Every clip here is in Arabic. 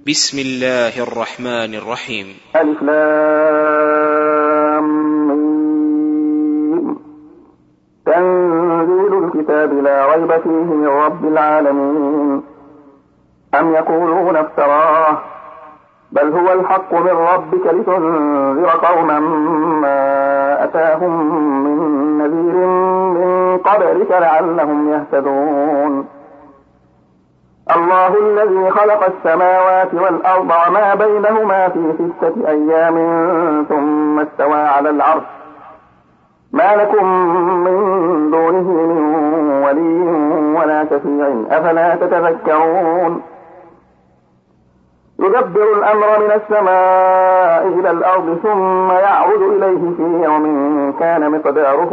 بسم الله الرحمن الرحيم. ألف لام ميم. تنزيل الكتاب لا ريب فيه من رب العالمين. أم يقولون افتراه بل هو الحق من ربك لتنذر قوما ما أتاهم من نذير من قبلك لعلهم يهتدون. الله الذي خلق السماوات والأرض وما بينهما في 6 أيام ثم استوى على العرش ما لكم من دونه من ولي ولا شفيع أفلا تتذكرون. يدبر الأمر من السماء إلى الأرض ثم يعرج إليه في يوم كان مقداره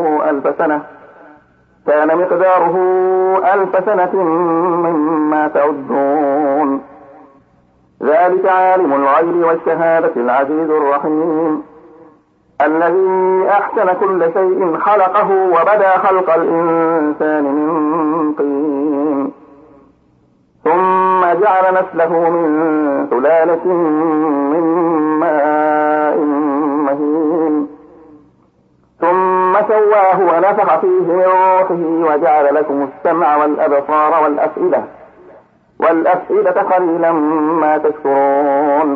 1000 سنة مما تعدون. ذلك عالم الغيب والشهادة العزيز الرحيم الذي أحسن كل شيء خلقه وبدأ خلق الإنسان من طين ثم جعل نسله من سلالة من ماء مهين ثم سواه ونفخ فيه من روحه وجعل لكم السمع والأبصار والأفئدة قليلا ما تشكرون.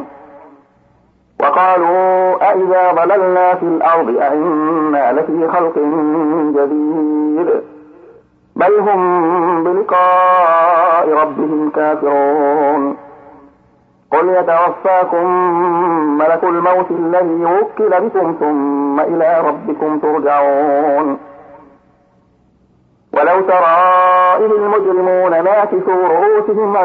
وقالوا أإذا ضللنا في الأرض أإنا لفي خلق جديد بل هم بلقاء ربهم كافرون. قل يتوفاكم ملك الموت الذي وكل بكم ثم إلى ربكم ترجعون. ولو ترى إذ المجرمون ناكسوا رؤوسهم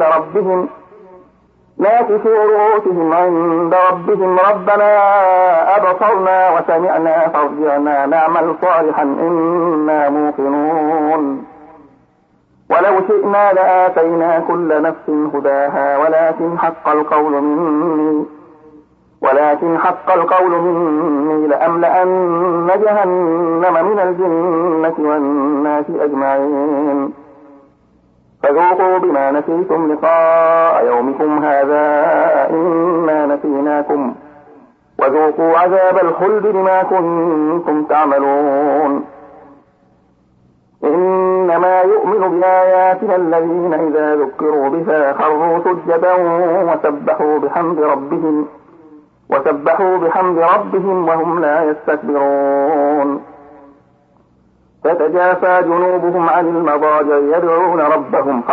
عند ربهم ربنا أبصرنا وسمعنا فارجعنا نعمل صالحا إنا موقنون. ولو شئنا لآتينا كل نفس هداها ولكن حق القول مني لأملأن جهنم من الجنة والناس أجمعين. فذوقوا بما نسيتم لقاء يومكم هذا إنا نسيناكم وذوقوا عذاب الخلد بما كنتم تعملون. إنما يؤمن بآياتنا الذين إذا ذكروا بها خروا سجدا وسبحوا بحمد ربهم وهم لا يستكبرون. تتجافى جنوبهم عن المضاجع يدعون ربهم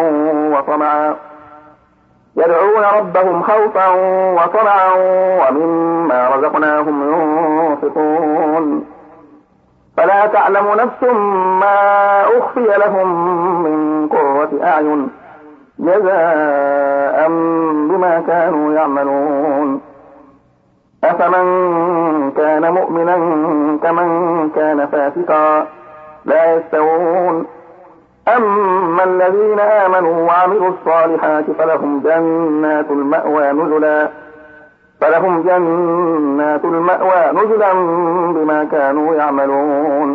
خوفا وطمعا ومما رزقناهم ينفقون. فلا تعلم نفس ما أخفي لهم من قرة أعين جزاء بما كانوا يعملون. أفمن كان مؤمنا كمن كان فاسقا لا يستوون. أما الذين آمنوا وعملوا الصالحات فلهم جنات المأوى نزلا بما كانوا يعملون.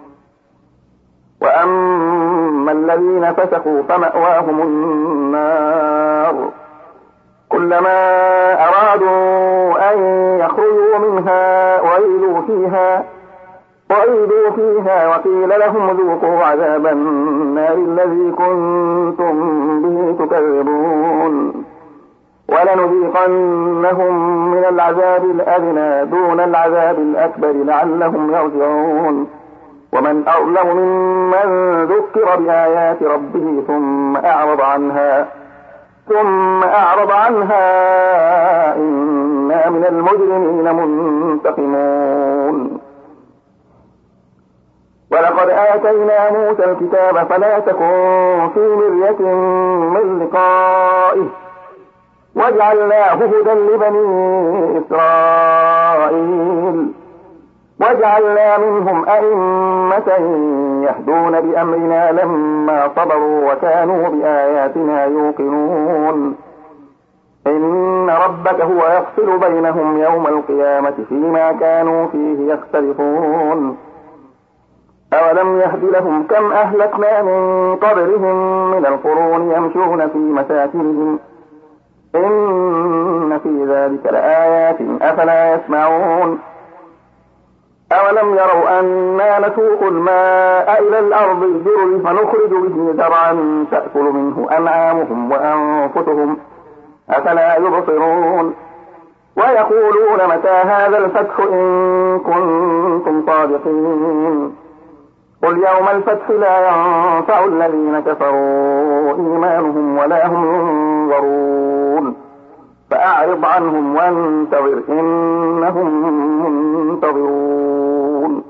وأما الذين فسقوا فمأواهم النار كلما أرادوا أن يخرجوا منها وعيدوا فيها وقيل لهم ذوقوا عذاب النار الذي كنتم به تكذبون. ولنذيقنهم من العذاب الأدنى دون العذاب الأكبر لعلهم يرجعون. ومن أظلم ممن ذكر بآيات ربه ثم أعرض عنها إنا من المجرمين منتقمون. ولقد آتينا موسى الكتاب فلا تكن في مرية من لقائه وجعلناه هدى لبني إسرائيل وجعلنا منهم أئمة يهدون بأمرنا لما صبروا وكانوا بآياتنا يوقنون. إن ربك هو يفصل بينهم يوم القيامة فيما كانوا فيه يختلفون. أولم يهد لهم كم أهلكنا من قبلهم من القرون يمشون في مساكنهم ذلك لآيات أفلا يسمعون أولم يروا أنا نسوق الماء إلى الأرض الجرز فنخرج به زرعا تأكل منه أنعامهم وأنفسهم أفلا يبصرون ويقولون متى هذا الفتح إن كنتم صادقين قل يوم الفتح لا ينفع الذين كفروا إيمانهم ولا هم ينظرون فأعرض عنهم وانتظر إنهم منتظرون